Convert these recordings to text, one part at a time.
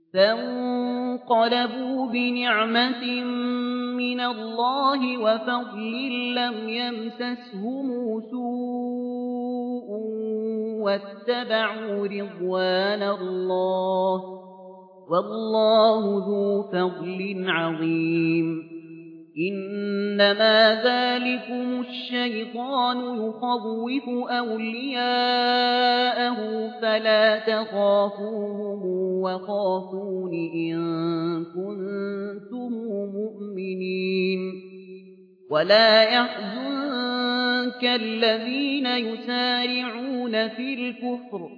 فانقلبوا بنعمة من الله وفضل لم يمسسهم سوء واتبعوا رضوان الله والله ذو فضل عظيم. إنما ذلكم الشيطان يخوف أولياءه فلا تخافوهم وخافون إن كنتم مؤمنين. ولا يحزنك الذين يسارعون في الكفر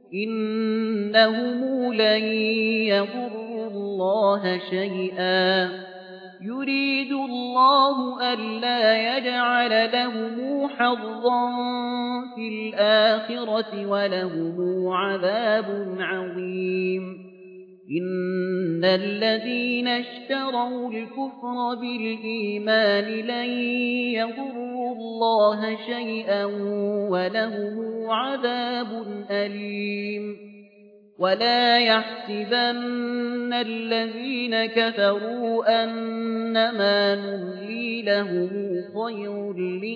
إنهم لن يضروا الله شيئا يريد الله ألا يجعل لهم حظا في الآخرة ولهم عذاب عظيم. إن الذين اشتروا الكفر بالإيمان لن يضروا الله شيئا ولهم عذاب أليم. ولا يحسبن الذين كفروا أنما نملي لهم خير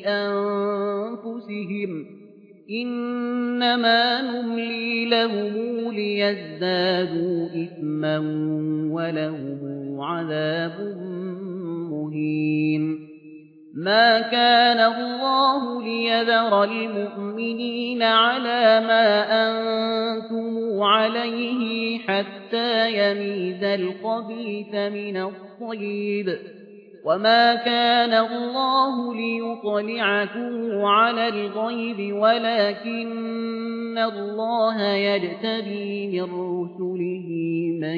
لأنفسهم إنما نملي لهم ليزدادوا إثما ولهم عذاب مهين. ما كان الله ليذر المؤمنين على ما أنتم عليه حتى يميز الخبيث من الطيب وما كان الله ليطلعكم على الغيب ولكن الله يجتبي من رسله من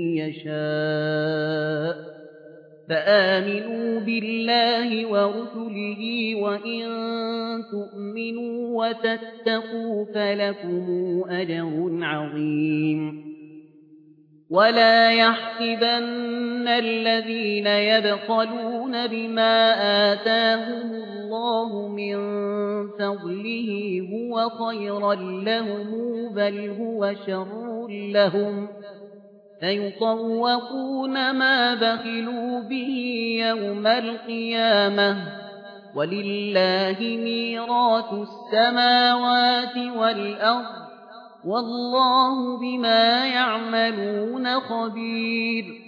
يشاء فآمنوا بالله ورسله وإن تؤمنوا وتتقوا فلكم أجر عظيم. ولا يحسبن الذين يبخلون بما آتاهم الله من فضله هو خيرا لهم بل هو شر لهم فيطوقون ما بخلوا به يوم القيامة ولله ميراث السماوات والأرض والله بما يعملون خبير.